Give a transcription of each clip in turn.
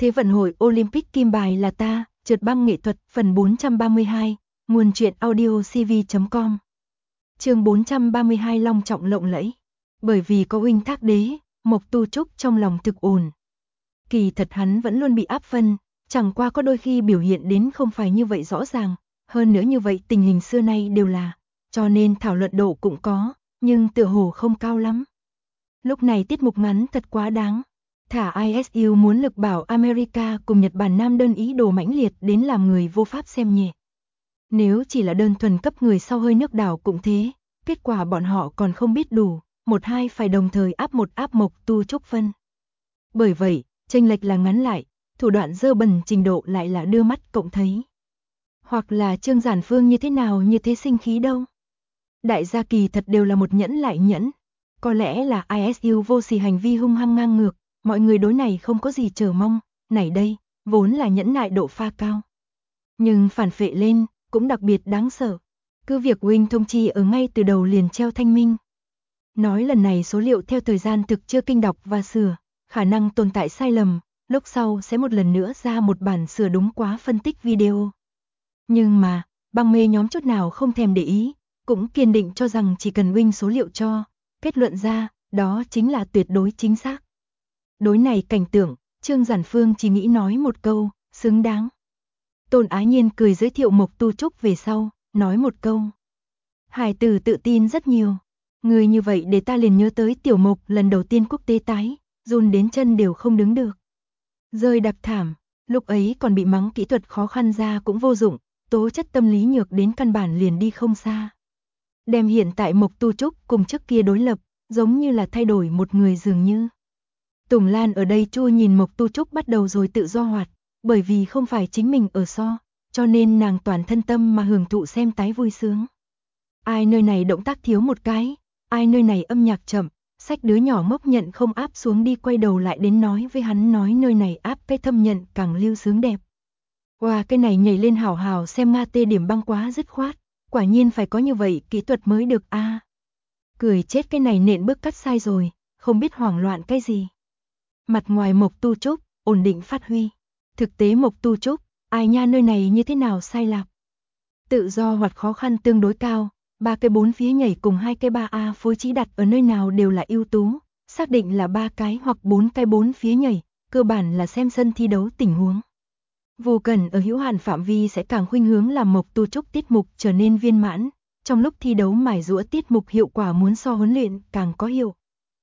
Thế vận hội Olympic kim bài là ta, trượt băng nghệ thuật phần 432, nguồn truyện audio cv.com. Chương 432 long trọng lộng lẫy. Bởi vì có huynh thác đế, Mộc Tu Trúc trong lòng thực ổn. Kỳ thật hắn vẫn luôn bị áp phân, chẳng qua có đôi khi biểu hiện đến không phải như vậy rõ ràng, hơn nữa như vậy tình hình xưa nay đều là, cho nên thảo luận độ cũng có, nhưng tựa hồ không cao lắm. Lúc này tiết mục ngắn thật quá đáng. Thả ISU muốn lực bảo America cùng Nhật Bản nam đơn ý đồ mãnh liệt đến làm người vô pháp xem nhẹ. Nếu chỉ là đơn thuần cấp người sau hơi nước đảo cũng thế, kết quả bọn họ còn không biết đủ, một hai phải đồng thời áp một áp Mộc Tu Trúc phân. Bởi vậy, chênh lệch là ngắn lại, thủ đoạn dơ bẩn trình độ lại là đưa mắt cộng thấy. Hoặc là Trương Giản Phương như thế nào như thế sinh khí đâu. Đại gia kỳ thật đều là một nhẫn lại nhẫn. Có lẽ là ISU vô sỉ hành vi hung hăng ngang ngược, mọi người đối này không có gì chờ mong, này đây, vốn là nhẫn nại độ pha cao. Nhưng phản phệ lên, cũng đặc biệt đáng sợ. Cứ việc huynh thông chi ở ngay từ đầu liền treo thanh minh. Nói lần này số liệu theo thời gian thực chưa kinh đọc và sửa, khả năng tồn tại sai lầm, lúc sau sẽ một lần nữa ra một bản sửa đúng quá phân tích video. Nhưng mà, băng mê nhóm chút nào không thèm để ý, cũng kiên định cho rằng chỉ cần huynh số liệu cho, kết luận ra, đó chính là tuyệt đối chính xác. Đối này cảnh tượng, Trương Giản Phương chỉ nghĩ nói một câu, xứng đáng. Tôn Ái Nhiên cười giới thiệu Mộc Tu Trúc về sau, nói một câu. Hải tử tự tin rất nhiều. Người như vậy để ta liền nhớ tới Tiểu Mộc lần đầu tiên quốc tế tái, run đến chân đều không đứng được. Rơi đặc thảm, lúc ấy còn bị mắng kỹ thuật khó khăn ra cũng vô dụng, tố chất tâm lý nhược đến căn bản liền đi không xa. Đem hiện tại Mộc Tu Trúc cùng trước kia đối lập, giống như là thay đổi một người dường như. Tùng Lan ở đây chua nhìn Mộc Tu Trúc bắt đầu rồi tự do hoạt, bởi vì không phải chính mình ở so, cho nên nàng toàn thân tâm mà hưởng thụ xem tái vui sướng. Ai nơi này động tác thiếu một cái, ai nơi này âm nhạc chậm, sách đứa nhỏ ngốc nhận không áp xuống đi quay đầu lại đến nói với hắn nói nơi này áp cái thâm nhận càng lưu sướng đẹp. Wow, cái này nhảy lên hảo hảo xem Nga tê điểm băng quá dứt khoát, quả nhiên phải có như vậy kỹ thuật mới được a. Cười chết cái này nện bước cắt sai rồi, không biết hoảng loạn cái gì. Mặt ngoài Mộc Tu Trúc, ổn định phát huy. Thực tế Mộc Tu Trúc, ai nha nơi này như thế nào sai lạc. Tự do hoặc khó khăn tương đối cao, 3 cái 4 phía nhảy cùng 2 cái 3A phối trí đặt ở nơi nào đều là ưu tú, xác định là 3 cái hoặc 4 cái 4 phía nhảy, cơ bản là xem sân thi đấu tình huống. Vô cần ở hữu hạn phạm vi sẽ càng khuynh hướng làm Mộc Tu Trúc tiết mục trở nên viên mãn, trong lúc thi đấu mài giũa tiết mục hiệu quả muốn so huấn luyện càng có hiệu.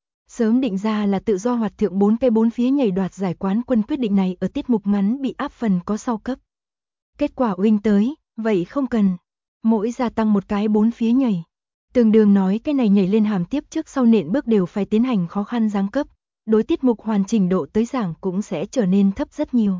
Sớm định ra là tự do hoạt thượng 4 cái 4 phía nhảy đoạt giải quán quân quyết định này ở tiết mục ngắn bị áp phần có sau cấp. Kết quả huynh tới, vậy không cần. Mỗi gia tăng một cái 4 phía nhảy. Tương đương nói cái này nhảy lên hàm tiếp trước sau nện bước đều phải tiến hành khó khăn giáng cấp. Đối tiết mục hoàn chỉnh độ tới giảng cũng sẽ trở nên thấp rất nhiều.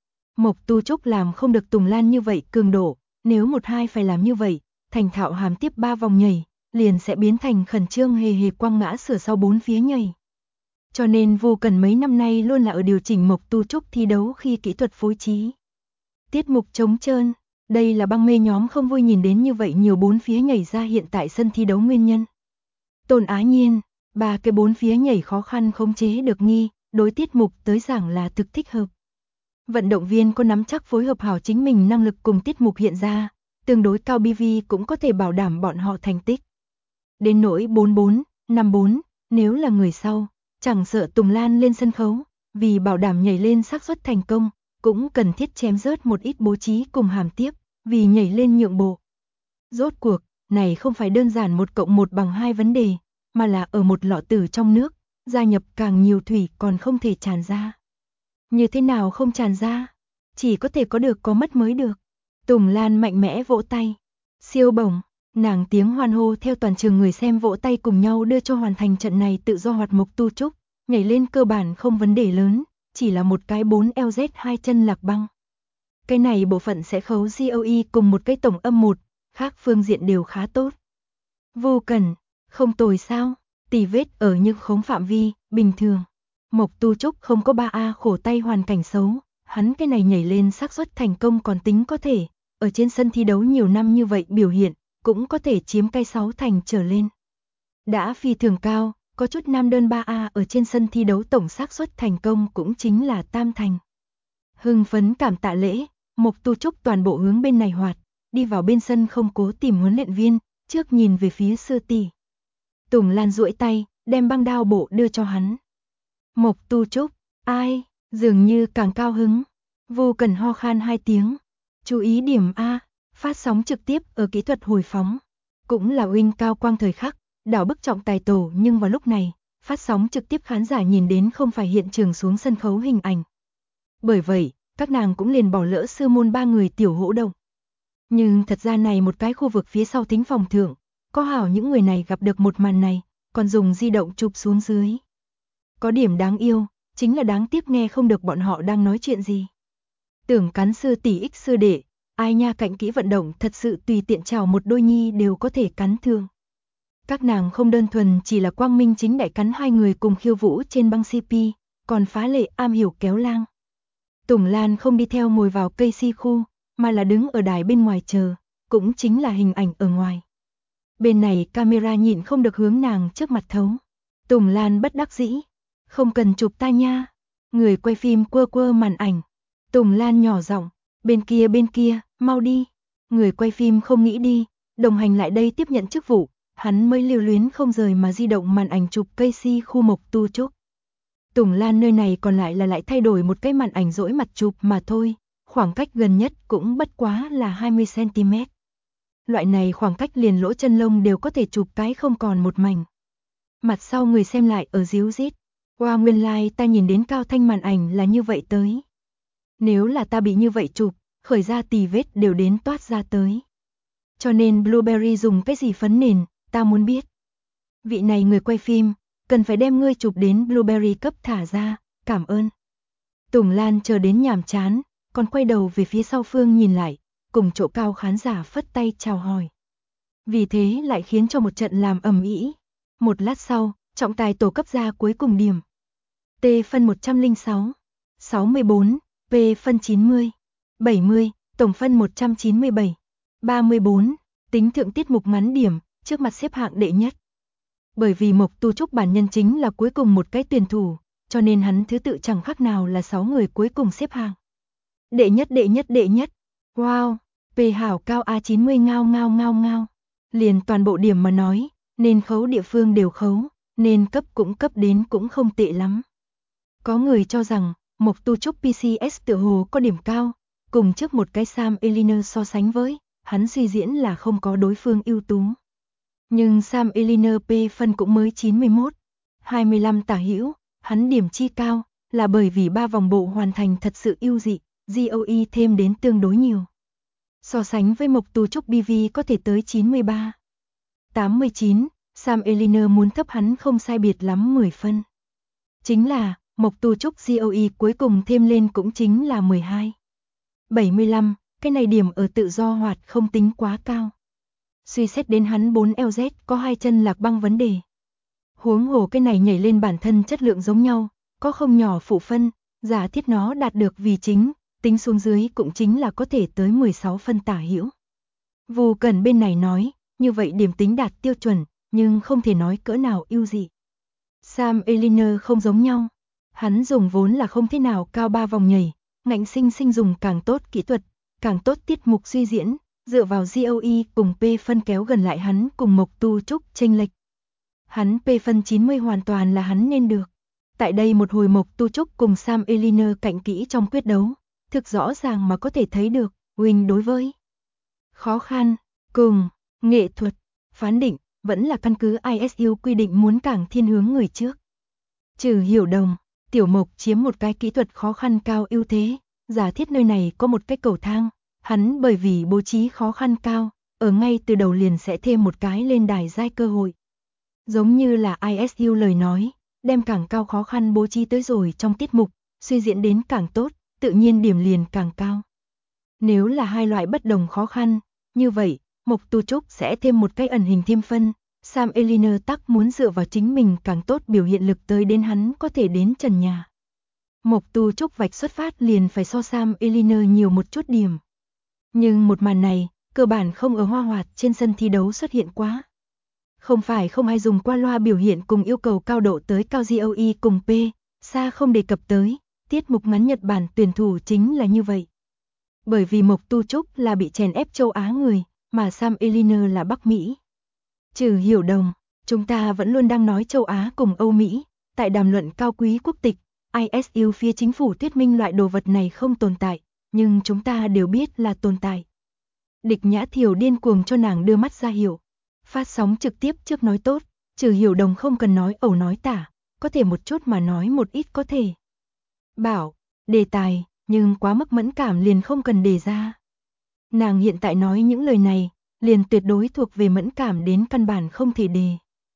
Mộc Tu Trúc làm không được Tùng Lan như vậy cường độ, nếu một hai phải làm như vậy, thành thạo hàm tiếp 3 vòng nhảy, liền sẽ biến thành khẩn trương hề hề quăng ngã sửa sau 4 phía nhảy. Cho nên Vô Cần mấy năm nay luôn là ở điều chỉnh Mộc Tu Trúc thi đấu khi kỹ thuật phối trí. Tiết mục trống trơn, đây là băng mê nhóm không vui nhìn đến như vậy nhiều 4 phía nhảy ra hiện tại sân thi đấu nguyên nhân. Tôn Ái Nhiên, 3 cái 4 phía nhảy khó khăn khống chế được nghi, đối tiết mục tới giảng là thực thích hợp. Vận động viên có nắm chắc phối hợp hảo chính mình năng lực cùng tiết mục hiện ra, tương đối cao BV cũng có thể bảo đảm bọn họ thành tích. Đến nỗi 44, 54, nếu là người sau, chẳng sợ Tùng Lan lên sân khấu, vì bảo đảm nhảy lên xác suất thành công, cũng cần thiết chém rớt một ít bố trí cùng hàm tiếp, vì nhảy lên nhượng bộ. Rốt cuộc, này không phải đơn giản 1 cộng 1 bằng 2 vấn đề, mà là ở một lọ tử trong nước, gia nhập càng nhiều thủy còn không thể tràn ra. Như thế nào không tràn ra? Chỉ có thể có được có mất mới được. Tùng Lan mạnh mẽ vỗ tay. Siêu bổng, nàng tiếng hoan hô theo toàn trường người xem vỗ tay cùng nhau đưa cho hoàn thành trận này tự do hoạt Mộc Tu Trúc, nhảy lên cơ bản không vấn đề lớn, chỉ là một cái 4 LZ 2 chân lạc băng. Cái này bộ phận sẽ khấu GOE cùng một cái tổng âm 1, khác phương diện đều khá tốt. Vô Cần, không tồi sao, tỉ vết ở những khống phạm vi, bình thường. Mộc Tu Trúc không có 3A khổ tay hoàn cảnh xấu, hắn cái này nhảy lên xác suất thành công còn tính có thể, ở trên sân thi đấu nhiều năm như vậy biểu hiện, cũng có thể chiếm cái 6 thành trở lên. Đã phi thường cao, có chút nam đơn 3A ở trên sân thi đấu tổng xác suất thành công cũng chính là tam thành. Hưng phấn cảm tạ lễ, Mộc Tu Trúc toàn bộ hướng bên này hoạt, đi vào bên sân không cố tìm huấn luyện viên, trước nhìn về phía sư tỷ. Tùng Lan duỗi tay, đem băng đao bộ đưa cho hắn. Mộc Tu Trúc, ai, dường như càng cao hứng. Vô Cần ho khan 2 tiếng. Chú ý điểm A, phát sóng trực tiếp ở kỹ thuật hồi phóng. Cũng là uy cao quang thời khắc, đảo bức trọng tài tổ, nhưng vào lúc này, phát sóng trực tiếp khán giả nhìn đến không phải hiện trường xuống sân khấu hình ảnh. Bởi vậy, các nàng cũng liền bỏ lỡ sư môn 3 người tiểu hỗ động. Nhưng thật ra này một cái khu vực phía sau thính phòng thượng, có hảo những người này gặp được một màn này, còn dùng di động chụp xuống dưới. Có điểm đáng yêu, chính là đáng tiếc nghe không được bọn họ đang nói chuyện gì. Tưởng cắn sư tỷ ích sư đệ, ai nha, cạnh kỹ vận động thật sự tùy tiện chào một đôi nhi đều có thể cắn thương. Các nàng không đơn thuần chỉ là quang minh chính đại cắn 2 người cùng khiêu vũ trên băng CP, còn phá lệ am hiểu kéo lang. Tùng Lan không đi theo ngồi vào cây si khu, mà là đứng ở đài bên ngoài chờ, cũng chính là hình ảnh ở ngoài. Bên này camera nhịn không được hướng nàng trước mặt thấu. Tùng Lan bất đắc dĩ, không cần chụp ta nha. Người quay phim quơ quơ màn ảnh. Tùng Lan nhỏ giọng, bên kia, mau đi. Người quay phim không nghĩ đi, đồng hành lại đây tiếp nhận chức vụ, hắn mới lưu luyến không rời mà di động màn ảnh chụp cây si khu Mộc Tu Trúc. Tùng Lan nơi này còn lại thay đổi một cái màn ảnh dỗi mặt chụp mà thôi, khoảng cách gần nhất cũng bất quá là 20cm. Loại này khoảng cách liền lỗ chân lông đều có thể chụp cái không còn một mảnh. Mặt sau người xem lại ở díu dít, wow, nguyên lai ta nhìn đến cao thanh màn ảnh là như vậy tới. Nếu là ta bị như vậy chụp, khởi ra tì vết đều đến toát ra tới. Cho nên Blueberry dùng cái gì phấn nền, ta muốn biết. Vị này người quay phim, cần phải đem ngươi chụp đến Blueberry cấp thả ra, cảm ơn. Tùng Lan chờ đến nhàm chán, còn quay đầu về phía sau phương nhìn lại, cùng chỗ cao khán giả phất tay chào hỏi. Vì thế lại khiến cho một trận làm ầm ĩ. Một lát sau, trọng tài tổ cấp ra cuối cùng điểm. T phân 106, 64, P phân 90, 70, tổng phân 197, 34, tính thượng tiết mục ngắn điểm, trước mặt xếp hạng đệ nhất. Bởi vì Mộc Tu Trúc bản nhân chính là cuối cùng một cái tuyển thủ, cho nên hắn thứ tự chẳng khác nào là 6 người cuối cùng xếp hạng. Đệ nhất. Wow, P hảo cao A90 ngao. Liền toàn bộ điểm mà nói, nên khấu địa phương đều khấu, nên cấp cũng cấp đến cũng không tệ lắm. Có người cho rằng, Mộc Tu Trúc PCS tựa hồ có điểm cao, cùng trước một cái Sam Eliner so sánh với, hắn suy diễn là không có đối phương ưu tú. Nhưng Sam Eliner P phân cũng mới 91, 25 tả hữu, hắn điểm chi cao, là bởi vì 3 vòng bộ hoàn thành thật sự ưu dị, GOE thêm đến tương đối nhiều. So sánh với Mộc Tu Trúc BV có thể tới 93, 89, Sam Eliner muốn thấp hắn không sai biệt lắm 10 phân. Chính là, Mộc Tu Trúc GOE cuối cùng thêm lên cũng chính là 12, 75, cái này điểm ở tự do hoạt không tính quá cao. Suy xét đến hắn 4LZ có 2 chân lạc băng vấn đề. Huống hồ cái này nhảy lên bản thân chất lượng giống nhau, có không nhỏ phụ phân, giả thiết nó đạt được vì chính, tính xuống dưới cũng chính là có thể tới 16 phân tả hữu. Vô Cần bên này nói, như vậy điểm tính đạt tiêu chuẩn, nhưng không thể nói cỡ nào ưu dị. Sam Eliner không giống nhau, hắn dùng vốn là không thế nào cao 3 vòng nhảy, ngạnh sinh dùng càng tốt kỹ thuật, càng tốt tiết mục suy diễn, dựa vào GOE cùng P phân kéo gần lại hắn cùng Mộc Tu Trúc chênh lệch. Hắn P phân 90 hoàn toàn là hắn nên được. Tại đây một hồi Mộc Tu Trúc cùng Sam Eliner cạnh kỹ trong quyết đấu, thực rõ ràng mà có thể thấy được, Wing đối với khó khăn, cùng, nghệ thuật, phán định, vẫn là căn cứ ISU quy định muốn càng thiên hướng người trước. Trừ Hiểu Đồng, Tiểu Mộc chiếm một cái kỹ thuật khó khăn cao ưu thế, giả thiết nơi này có một cái cầu thang, hắn bởi vì bố trí khó khăn cao, ở ngay từ đầu liền sẽ thêm một cái lên đài giai cơ hội. Giống như là ISU lời nói, đem càng cao khó khăn bố trí tới rồi trong tiết mục, suy diễn đến càng tốt, tự nhiên điểm liền càng cao. Nếu là hai loại bất đồng khó khăn, như vậy, Mộc Tu Trúc sẽ thêm một cái ẩn hình thêm phân, Sam Eliner tắc muốn dựa vào chính mình càng tốt biểu hiện lực tới đến hắn có thể đến trần nhà. Mộc Tu Trúc vạch xuất phát liền phải so Sam Eliner nhiều một chút điểm. Nhưng một màn này, cơ bản không ở Hoa Hoạt trên sân thi đấu xuất hiện quá. Không phải không ai dùng qua loa biểu hiện cùng yêu cầu cao độ tới cao GOE cùng P, xa không đề cập tới, Tiết mục ngắn Nhật Bản tuyển thủ chính là như vậy. Bởi vì Mộc Tu Trúc là bị chèn ép châu Á người, mà Sam Eliner là Bắc Mỹ. Trừ Hiểu Đồng, chúng ta vẫn luôn đang nói châu Á cùng Âu Mỹ, tại đàm luận cao quý quốc tịch, ISU phía chính phủ thuyết minh loại đồ vật này không tồn tại, nhưng chúng ta đều biết là tồn tại. Địch Nhã Thiều điên cuồng cho nàng đưa mắt ra hiệu. Phát sóng trực tiếp trước nói tốt, Trừ Hiểu Đồng không cần nói ẩu nói tả, có thể một chút mà nói một ít có thể. Bảo, đề tài, nhưng quá mức mẫn cảm liền không cần đề ra. Nàng hiện tại nói những lời này, liền tuyệt đối thuộc về mẫn cảm đến căn bản không thể đề.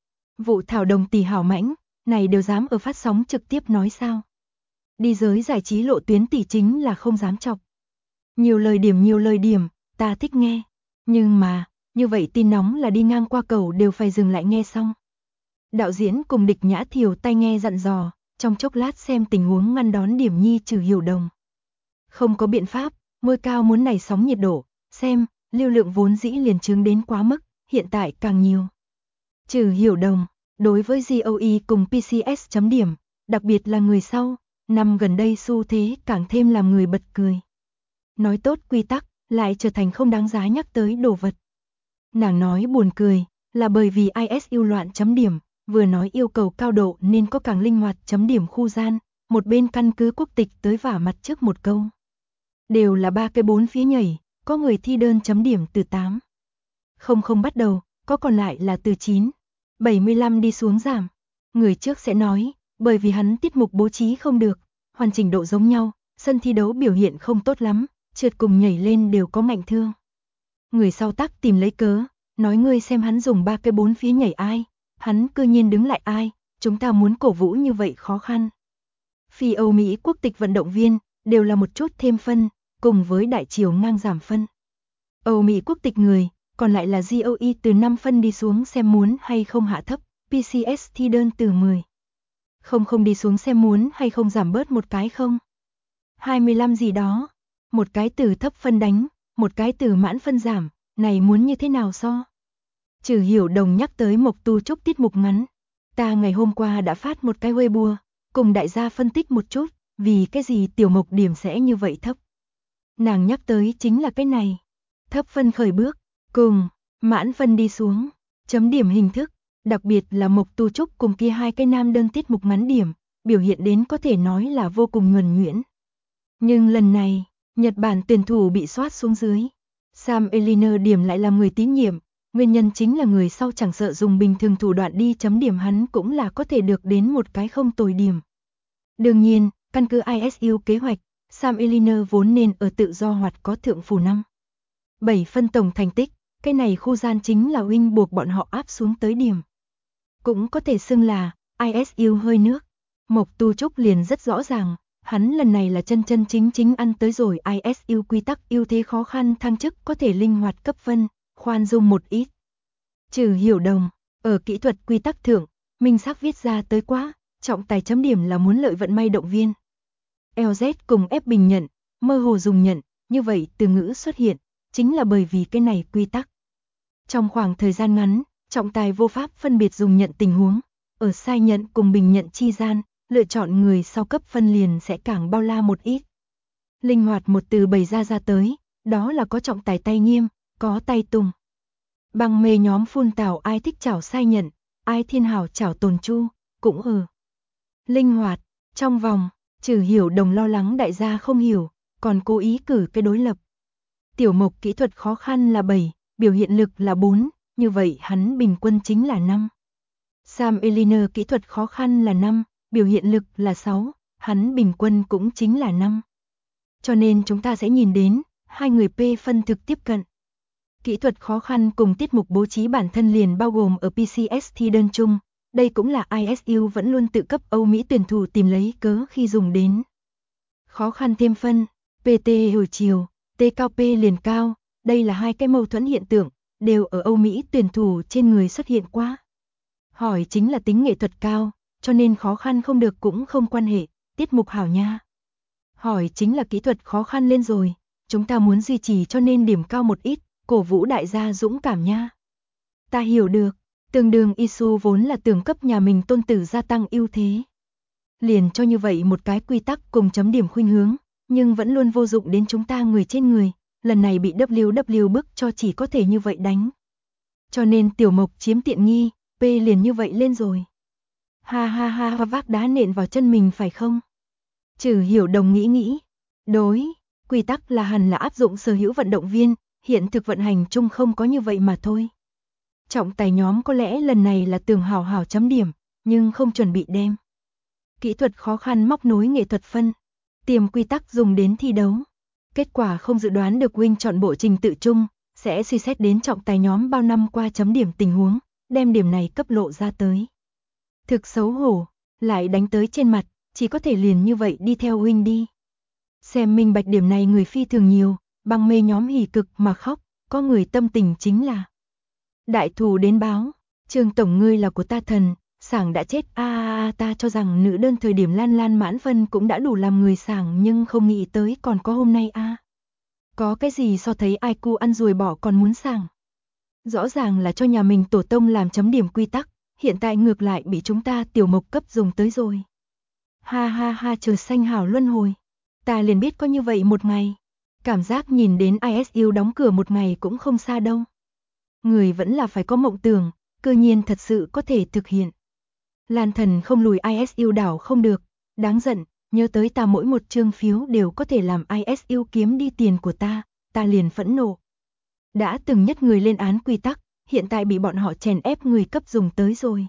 Vụ Thảo Đồng tỷ hảo mãnh, này đều dám ở phát sóng trực tiếp nói sao? Đi giới giải trí lộ tuyến tỷ chính là không dám chọc. Nhiều lời điểm, ta thích nghe. Nhưng mà, như vậy tin nóng là đi ngang qua cầu đều phải dừng lại nghe xong. Đạo diễn cùng Địch Nhã Thiều tai nghe dặn dò, trong chốc lát xem tình huống ngăn đón Điểm Nhi Trừ Hiểu Đồng. Không có biện pháp, ngôi cao muốn nảy sóng nhiệt độ, xem, lưu lượng vốn dĩ liền chứng đến quá mức, hiện tại càng nhiều. Trừ Hiểu Đồng, đối với GOE cùng PCS chấm điểm, đặc biệt là người sau, năm gần đây xu thế càng thêm làm người bật cười. Nói tốt quy tắc, lại trở thành không đáng giá nhắc tới đồ vật. Nàng nói buồn cười, là bởi vì ISU loạn chấm điểm, vừa nói yêu cầu cao độ nên có càng linh hoạt chấm điểm khu gian, một bên căn cứ quốc tịch tới vả mặt trước một câu. Đều là 3 cái 4 phía nhảy, có người thi đơn chấm điểm từ 8. Không bắt đầu, có còn lại là từ 9, 75 đi xuống giảm. Người trước sẽ nói, bởi vì hắn tiết mục bố trí không được, hoàn chỉnh độ giống nhau, sân thi đấu biểu hiện không tốt lắm, trượt cùng nhảy lên đều có ngạnh thương. Người sau tắc tìm lấy cớ, nói ngươi xem hắn dùng 3 cái 4 phía nhảy ai, hắn cư nhiên đứng lại ai, chúng ta muốn cổ vũ như vậy khó khăn. Phi Âu Mỹ quốc tịch vận động viên, đều là một chút thêm phân, cùng với đại triều ngang giảm phân. Âu Mỹ quốc tịch người, còn lại là GOE từ 5 phân đi xuống xem muốn hay không hạ thấp, PCS thi đơn từ 10. Không đi xuống xem muốn hay không giảm bớt một cái không. 25 gì đó, một cái từ thấp phân đánh, một cái từ mãn phân giảm, này muốn như thế nào so? Trừ Hiểu Đồng nhắc tới Mộc Tu Trúc tiết mục ngắn. Ta ngày hôm qua đã phát một cái Weibo, cùng đại gia phân tích một chút, vì cái gì tiểu Mộc điểm sẽ như vậy thấp. Nàng nhắc tới chính là cái này. Thấp phân khởi bước, cùng, mãn phân đi xuống, chấm điểm hình thức, đặc biệt là Mộc Tu Trúc cùng kia hai cái nam đơn tiết mục ngắn điểm, biểu hiện đến có thể nói là vô cùng nhuần nhuyễn. Nhưng lần này, Nhật Bản tuyển thủ bị soát xuống dưới. Sam Eliner điểm lại làm người tín nhiệm, nguyên nhân chính là người sau chẳng sợ dùng bình thường thủ đoạn đi chấm điểm hắn cũng là có thể được đến một cái không tồi điểm. Đương nhiên, căn cứ ISU kế hoạch, Sam Eliner vốn nên ở tự do hoạt có thượng phủ 5. 7 phân tổng thành tích, cái này khu gian chính là huynh buộc bọn họ áp xuống tới điểm. Cũng có thể xưng là ISU hơi nước. Mộc Tu Trúc liền rất rõ ràng, hắn lần này là chân chính ăn tới rồi ISU quy tắc ưu thế khó khăn thăng chức có thể linh hoạt cấp phân, khoan dung một ít. Trừ Hiểu Đồng, ở kỹ thuật quy tắc thượng, minh xác viết ra tới quá, trọng tài chấm điểm là muốn lợi vận may động viên. LZ cùng F bình nhận, mơ hồ dùng nhận, như vậy từ ngữ xuất hiện, chính là bởi vì cái này quy tắc. Trong khoảng thời gian ngắn, trọng tài vô pháp phân biệt dùng nhận tình huống, ở sai nhận cùng bình nhận chi gian, lựa chọn người sau cấp phân liền sẽ càng bao la một ít. Linh hoạt một từ bày ra tới, đó là có trọng tài tay nghiêm, có tay tung. Bằng mê nhóm phun tảo ai thích chảo sai nhận, ai thiên hảo chảo tồn chu, cũng linh hoạt, trong vòng, Trừ Hiểu Đồng lo lắng đại gia không hiểu, còn cố ý cử cái đối lập. Tiểu Mộc kỹ thuật khó khăn là 7, biểu hiện lực là 4, như vậy hắn bình quân chính là 5. Sam Eliner kỹ thuật khó khăn là 5, biểu hiện lực là 6, hắn bình quân cũng chính là 5. Cho nên chúng ta sẽ nhìn đến, hai người P phân thực tiếp cận. Kỹ thuật khó khăn cùng tiết mục bố trí bản thân liền bao gồm ở PCS thi đơn chung, đây cũng là ISU vẫn luôn tự cấp Âu Mỹ tuyển thủ tìm lấy cớ khi dùng đến. Khó khăn thêm phân, PT hồi chiều, T cao P liền cao, đây là hai cái mâu thuẫn hiện tượng, đều ở Âu Mỹ tuyển thủ trên người xuất hiện qua. Hỏi chính là tính nghệ thuật cao, cho nên khó khăn không được cũng không quan hệ, tiết mục hảo nha. Hỏi chính là kỹ thuật khó khăn lên rồi, chúng ta muốn duy trì cho nên điểm cao một ít, cổ vũ đại gia dũng cảm nha. Ta hiểu được, tương đương Isu vốn là tưởng cấp nhà mình tôn tử gia tăng ưu thế. liền cho như vậy một cái quy tắc cùng chấm điểm khuynh hướng, nhưng vẫn luôn vô dụng đến chúng ta người trên người, lần này bị WW bức cho chỉ có thể như vậy đánh. Cho nên Tiểu Mộc chiếm tiện nghi, P liền như vậy lên rồi. Ha ha ha, vác đá nện vào chân mình phải không? Trừ Hiểu Đồng nghĩ. Đối, quy tắc là hẳn là áp dụng sở hữu vận động viên, hiện thực vận hành chung không có như vậy mà thôi. Trọng tài nhóm có lẽ lần này là tưởng hảo hảo chấm điểm, nhưng không chuẩn bị đem kỹ thuật khó khăn móc nối nghệ thuật phân, tiềm quy tắc dùng đến thi đấu. Kết quả không dự đoán được Wing chọn bộ trình tự chung, sẽ suy xét đến trọng tài nhóm bao năm qua chấm điểm tình huống, đem điểm này cấp lộ ra tới. Thực xấu hổ, lại đánh tới trên mặt, chỉ có thể liền như vậy đi theo Wing đi. Xem minh bạch điểm này người phi thường nhiều, băng mê nhóm hỉ cực mà khóc, có người tâm tình chính là đại thù đến báo, Trương tổng ngươi là của ta thần, sảng đã chết ta cho rằng nữ đơn thời điểm lan mãn phân cũng đã đủ làm người sảng nhưng không nghĩ tới còn có hôm nay Có cái gì so thấy ai cu ăn ruồi bỏ còn muốn sảng. Rõ ràng là cho nhà mình tổ tông làm chấm điểm quy tắc, hiện tại ngược lại bị chúng ta Tiểu Mộc cấp dùng tới rồi. Ha ha ha, trời xanh hảo luân hồi. Ta liền biết có như vậy một ngày. Cảm giác nhìn đến ISU đóng cửa một ngày cũng không xa đâu. Người vẫn là phải có mộng tưởng, cơ nhiên thật sự có thể thực hiện. Lan thần không lùi ISU đảo không được, đáng giận, nhớ tới ta mỗi một chương phiếu đều có thể làm ISU kiếm đi tiền của ta liền phẫn nộ. Đã từng nhất người lên án quy tắc, hiện tại bị bọn họ chèn ép người cấp dùng tới rồi.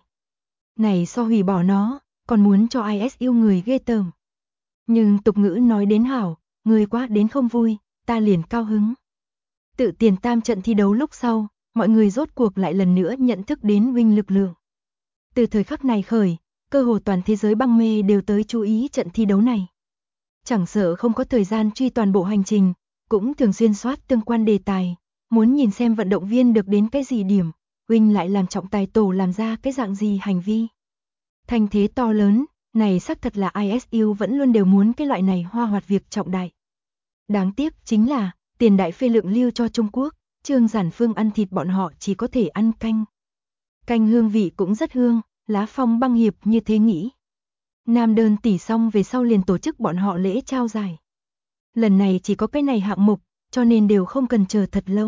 Này so hủy bỏ nó, còn muốn cho ISU người ghê tởm. Nhưng tục ngữ nói đến hảo, người quá đến không vui, ta liền cao hứng. Tự tiền tam trận thi đấu lúc sau, mọi người rốt cuộc lại lần nữa nhận thức đến Wing lực lượng. Từ thời khắc này khởi, cơ hồ toàn thế giới băng mê đều tới chú ý trận thi đấu này. Chẳng sợ không có thời gian truy toàn bộ hành trình, cũng thường xuyên soát tương quan đề tài, muốn nhìn xem vận động viên được đến cái gì điểm, Wing lại làm trọng tài tổ làm ra cái dạng gì hành vi. Thành thế to lớn, này xác thật là ISU vẫn luôn đều muốn cái loại này hoa hoạt việc trọng đại. Đáng tiếc chính là, tiền đại phê lượng lưu cho Trung Quốc, Trương Giản Phương ăn thịt bọn họ chỉ có thể ăn canh. Canh hương vị cũng rất hương, lá phong băng hiệp như thế nghĩ. Nam đơn tỷ xong về sau liền tổ chức bọn họ lễ trao giải. Lần này chỉ có cái này hạng mục, cho nên đều không cần chờ thật lâu.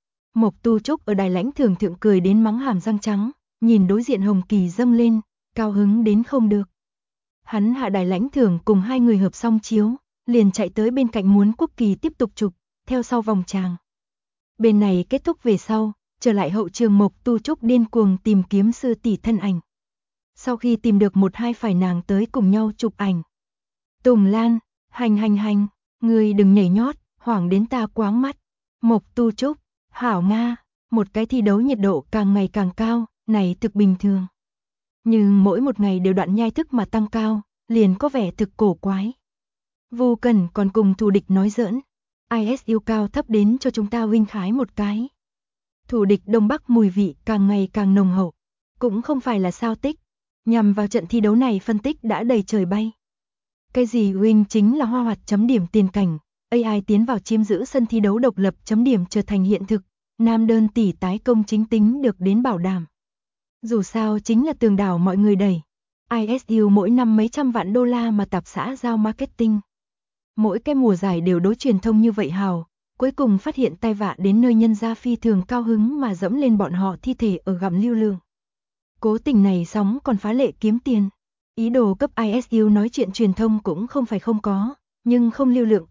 Mộc Tu Trúc ở đài lãnh thưởng thượng cười đến mắng hàm răng trắng, nhìn đối diện Hồng Kỳ dâng lên, cao hứng đến không được. Hắn hạ đài lãnh thưởng cùng hai người hợp xong chiếu, liền chạy tới bên cạnh muốn Quốc Kỳ tiếp tục chụp, theo sau vòng tràng. Bên này kết thúc về sau, trở lại hậu trường Mộc Tu Trúc điên cuồng tìm kiếm sư tỷ thân ảnh. Sau khi tìm được một hai phải nàng tới cùng nhau chụp ảnh. Tùng Lan, hành, ngươi đừng nhảy nhót, hoảng đến ta quáng mắt. Mộc Tu Trúc, hảo Nga, một cái thi đấu nhiệt độ càng ngày càng cao, này thực bình thường. Nhưng mỗi một ngày đều đoạn nhai thức mà tăng cao, liền có vẻ thực cổ quái. Vô Cần còn cùng thù địch nói giỡn, ISU cao thấp đến cho chúng ta huynh khái một cái. Thù địch Đông Bắc mùi vị càng ngày càng nồng hậu, cũng không phải là sao tích, nhằm vào trận thi đấu này phân tích đã đầy trời bay. Cái gì huynh chính là hoa hoạt chấm điểm tiền cảnh, AI tiến vào chiếm giữ sân thi đấu độc lập chấm điểm trở thành hiện thực, nam đơn tỷ tái công chính tính được đến bảo đảm. Dù sao chính là tường đảo mọi người đẩy. ISU mỗi năm mấy trăm vạn đô la mà tạp xã giao marketing. Mỗi cái mùa giải đều đối truyền thông như vậy hào, cuối cùng phát hiện tai vạ đến nơi nhân gia phi thường cao hứng mà dẫm lên bọn họ thi thể ở gặm lưu lượng. Cố tình này sóng còn phá lệ kiếm tiền. Ý đồ cấp ISU nói chuyện truyền thông cũng không phải không có, nhưng không lưu lượng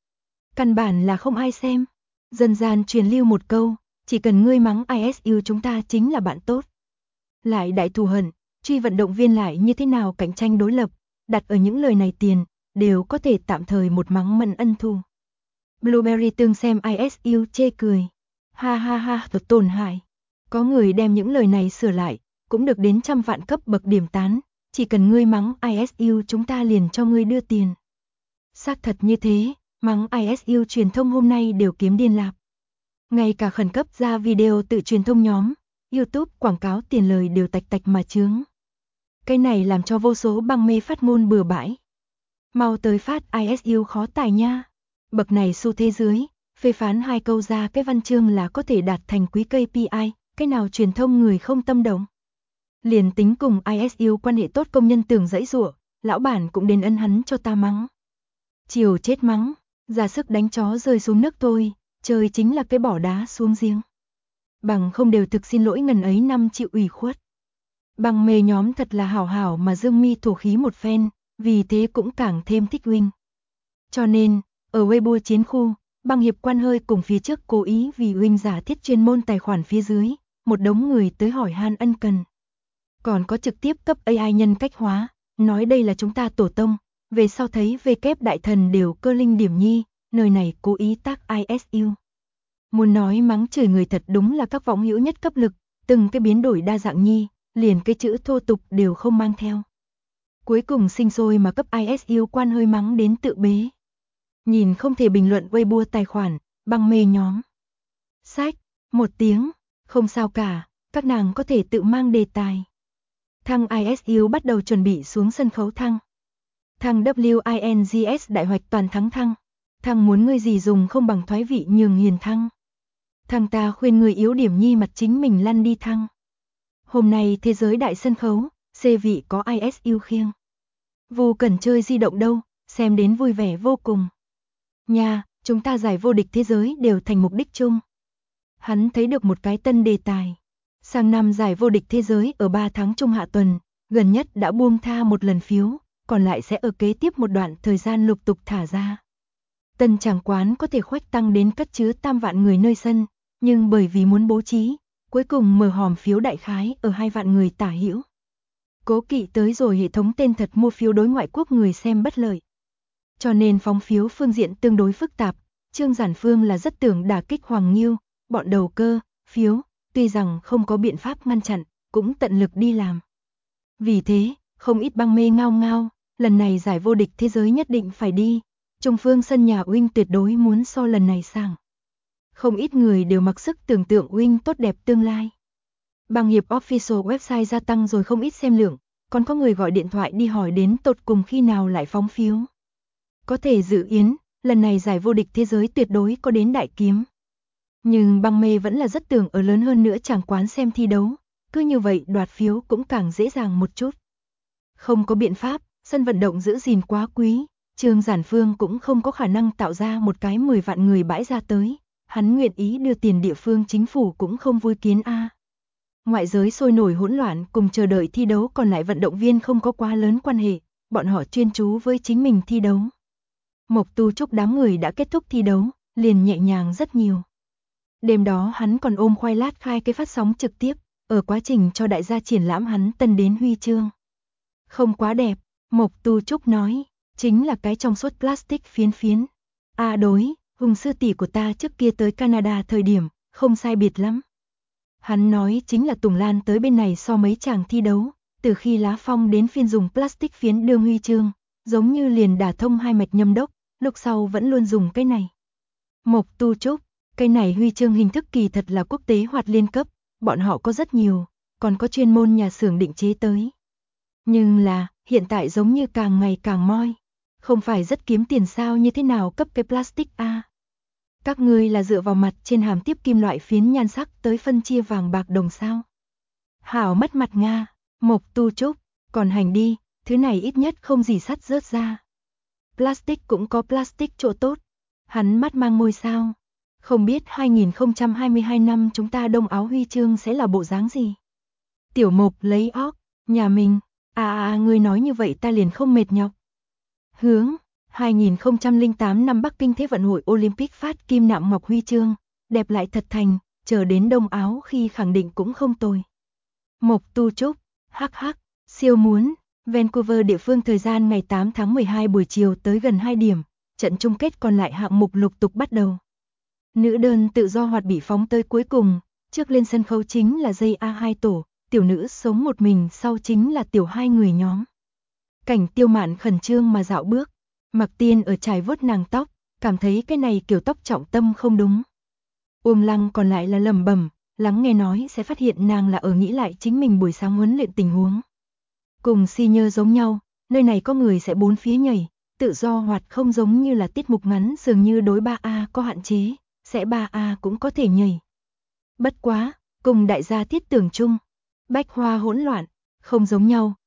căn bản là không ai xem. Dần dàn truyền lưu một câu, chỉ cần ngươi mắng ISU chúng ta chính là bạn tốt. Lại đại thù hận, truy vận động viên lại như thế nào cạnh tranh đối lập, đặt ở những lời này tiền, đều có thể tạm thời một mắng mận ân thù. Blueberry tương xem ISU chê cười. Ha ha ha, thật tổn hại. Có người đem những lời này sửa lại, cũng được đến trăm vạn cấp bậc điểm tán, chỉ cần ngươi mắng ISU chúng ta liền cho ngươi đưa tiền. Xác thật như thế, mắng ISU truyền thông hôm nay đều kiếm điên lạc. Ngay cả khẩn cấp ra video tự truyền thông nhóm, YouTube quảng cáo tiền lời đều tạch tạch mà chướng. Cái này làm cho vô số băng mê phát ngôn bừa bãi. Mau tới phát ISU khó tải nha. Bậc này xu thế dưới, phê phán hai câu ra cái văn chương là có thể đạt thành quý KPI, cái nào truyền thông người không tâm động. Liền tính cùng ISU quan hệ tốt công nhân tưởng dãy dụa, lão bản cũng đến ân hắn cho ta mắng. Chiều chết mắng, ra sức đánh chó rơi xuống nước thôi, trời chính là cái bỏ đá xuống giếng. Bằng không đều thực xin lỗi ngần ấy năm chịu ủy khuất. Bằng mê nhóm thật là hảo hảo mà dương mi thổ khí một phen, vì thế cũng càng thêm thích huynh. Cho nên, ở Weibo chiến khu, Băng hiệp quan hơi cùng phía trước cố ý vì huynh giả thiết chuyên môn tài khoản phía dưới, một đống người tới hỏi han ân cần. Còn có trực tiếp cấp AI nhân cách hóa, nói đây là chúng ta tổ tông, về sau thấy VK đại thần đều cơ linh điểm nhi, nơi này cố ý tác ISU. Muốn nói mắng chửi người thật đúng là các võng hữu nhất cấp lực, từng cái biến đổi đa dạng nhi, liền cái chữ thô tục đều không mang theo. Cuối cùng sinh sôi mà cấp ISU quan hơi mắng đến tự bế. Nhìn không thể bình luận Weibo tài khoản, băng mê nhóm. Sách, một tiếng, không sao cả, các nàng có thể tự mang đề tài. Thăng ISU bắt đầu chuẩn bị xuống sân khấu thăng. Thăng WINGS đại hoạch toàn thắng thăng. Thăng muốn ngươi gì dùng không bằng thoái vị nhường hiền thăng. Thăng ta khuyên người yếu điểm nhi mặt chính mình lăn đi thăng. Hôm nay thế giới đại sân khấu, C vị có ISU khiêng. Vô cần chơi di động đâu, xem đến vui vẻ vô cùng. Nha, chúng ta giải vô địch thế giới đều thành mục đích chung. Hắn thấy được một cái tân đề tài. Sang năm giải vô địch thế giới ở 3 tháng trung hạ tuần, gần nhất đã buông tha một lần phiếu, còn lại sẽ ở kế tiếp một đoạn thời gian lục tục thả ra. Tân tràng quán có thể khoách tăng đến cất chứa 3 vạn người nơi sân, nhưng bởi vì muốn bố trí, cuối cùng mở hòm phiếu đại khái ở 2 vạn người tả hữu. Cố kỵ tới rồi hệ thống tên thật mua phiếu đối ngoại quốc người xem bất lợi. Cho nên phóng phiếu phương diện tương đối phức tạp, Trương Giản Phương là rất tưởng đả kích Hoàng Nghiêu, bọn đầu cơ, phiếu, tuy rằng không có biện pháp ngăn chặn, cũng tận lực đi làm. Vì thế, không ít băng mê ngao ngao, lần này giải vô địch thế giới nhất định phải đi, Trung Phương sân nhà Uinh tuyệt đối muốn so lần này sang. Không ít người đều mặc sức tưởng tượng Uinh tốt đẹp tương lai. Băng hiệp official website gia tăng rồi không ít xem lượng, còn có người gọi điện thoại đi hỏi đến tột cùng khi nào lại phóng phiếu. Có thể dự yến, lần này giải vô địch thế giới tuyệt đối có đến đại kiếm. Nhưng băng mê vẫn là rất tưởng ở lớn hơn nữa chẳng quán xem thi đấu, cứ như vậy đoạt phiếu cũng càng dễ dàng một chút. Không có biện pháp, sân vận động giữ gìn quá quý, Trương Giản Phương cũng không có khả năng tạo ra một cái 10 vạn người bãi ra tới, hắn nguyện ý đưa tiền địa phương chính phủ cũng không vui kiến a. Ngoại giới sôi nổi hỗn loạn cùng chờ đợi thi đấu còn lại vận động viên không có quá lớn quan hệ, bọn họ chuyên chú với chính mình thi đấu. Mộc Tu Trúc đám người đã kết thúc thi đấu, liền nhẹ nhàng rất nhiều. Đêm đó hắn còn ôm khoai lát khai cái phát sóng trực tiếp, ở quá trình cho đại gia triển lãm hắn tân đến huy chương. Không quá đẹp, Mộc Tu Trúc nói, chính là cái trong suốt plastic phiến phiến. À đối, Hùng sư tỷ của ta trước kia tới Canada thời điểm, không sai biệt lắm. Hắn nói chính là Tùng Lan tới bên này so mấy chàng thi đấu, từ khi Lá Phong đến phiên dùng plastic phiến đương huy chương, giống như liền đả thông hai mạch nhâm đốc, lúc sau vẫn luôn dùng cái này. Mộc Tu Trúc, cái này huy chương hình thức kỳ thật là quốc tế hoặc liên cấp, bọn họ có rất nhiều, còn có chuyên môn nhà xưởng định chế tới. Nhưng là, hiện tại giống như càng ngày càng moi, không phải rất kiếm tiền sao như thế nào cấp cái plastic a. Các ngươi là dựa vào mặt trên hàm tiếp kim loại phiến nhan sắc tới phân chia vàng bạc đồng sao. Hảo mất mặt Nga, Mộc Tu Trúc, còn hành đi, thứ này ít nhất không gì sắt rớt ra. Plastic cũng có plastic chỗ tốt, hắn mắt mang môi sao. Không biết 2022 năm chúng ta đông áo huy chương sẽ là bộ dáng gì? Tiểu Mộc lấy óc, nhà mình, ngươi nói như vậy ta liền không mệt nhọc. Hướng, 2008 năm Bắc Kinh Thế vận hội Olympic phát kim nạm ngọc huy chương, đẹp lại thật thành, chờ đến đông áo khi khẳng định cũng không tồi. Mộc Tu Trúc, hắc hắc, siêu muốn, Vancouver địa phương thời gian ngày 8 tháng 12 buổi chiều tới gần 2 điểm, trận chung kết còn lại hạng mục lục tục bắt đầu. Nữ đơn tự do hoạt bị phóng tới cuối cùng, trước lên sân khấu chính là dây A2 tổ, tiểu nữ sống một mình sau chính là tiểu hai người nhóm. Cảnh Tiêu Mạn khẩn trương mà dạo bước, Mặc Tiên ở chải vuốt nàng tóc, cảm thấy cái này kiểu tóc trọng tâm không đúng. Uông Lăng còn lại là lẩm bẩm, lắng nghe nói sẽ phát hiện nàng là ở nghĩ lại chính mình buổi sáng huấn luyện tình huống. Cùng si nhơ giống nhau, nơi này có người sẽ bốn phía nhảy, tự do hoạt không giống như là tiết mục ngắn dường như đối 3A có hạn chế, sẽ 3A cũng có thể nhảy. Bất quá, cùng đại gia thiết tưởng chung, bách hoa hỗn loạn, không giống nhau,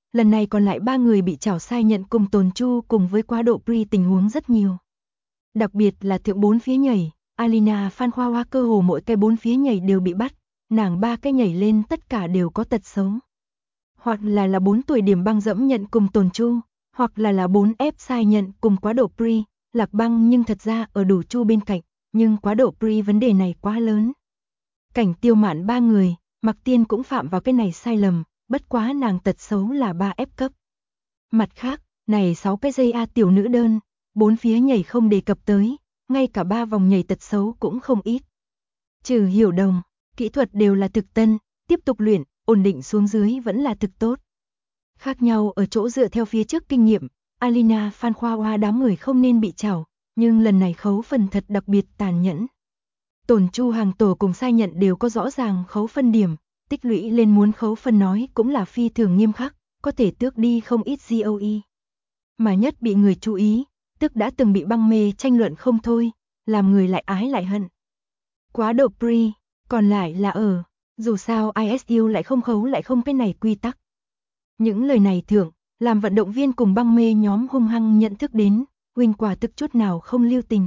Lần này còn lại 3 người bị chảo sai nhận cùng Tồn Chu cùng với quá độ pre tình huống rất nhiều. Đặc biệt là thượng 4 phía nhảy, Alina Phan Khoa Hoa cơ hồ mỗi cái 4 phía nhảy đều bị bắt, nàng 3 cái nhảy lên tất cả đều có tật xấu. Hoặc là 4 tuổi điểm băng dẫm nhận cùng Tồn Chu, hoặc là 4 ép sai nhận cùng quá độ pre, Lạc Băng nhưng thật ra ở đủ Chu bên cạnh, nhưng quá độ pre vấn đề này quá lớn. Cảnh Tiêu Mạn 3 người, Mặc Tiên cũng phạm vào cái này sai lầm, bất quá nàng tật xấu là 3 ép cấp. Mặt khác, này 6 cái dây A tiểu nữ đơn, 4 phía nhảy không đề cập tới, ngay cả 3 vòng nhảy tật xấu cũng không ít. Trừ Hiểu Đồng, kỹ thuật đều là thực tân, tiếp tục luyện, ổn định xuống dưới vẫn là thực tốt. Khác nhau ở chỗ dựa theo phía trước kinh nghiệm, Alina Phan Khoa Hoa đám người không nên bị chảo, nhưng lần này khấu phần thật đặc biệt tàn nhẫn. Tồn Chu hàng tổ cùng sai nhận đều có rõ ràng khấu phân điểm, tích lũy lên muốn khấu phân nói cũng là phi thường nghiêm khắc, có thể tước đi không ít GOE. Mà nhất bị người chú ý, tức đã từng bị băng mê tranh luận không thôi, làm người lại ái lại hận. Quá độ pre, còn lại là dù sao ISU lại không khấu lại không cái này quy tắc. Những lời này thưởng, làm vận động viên cùng băng mê nhóm hung hăng nhận thức đến, huynh quả thực chút nào không lưu tình.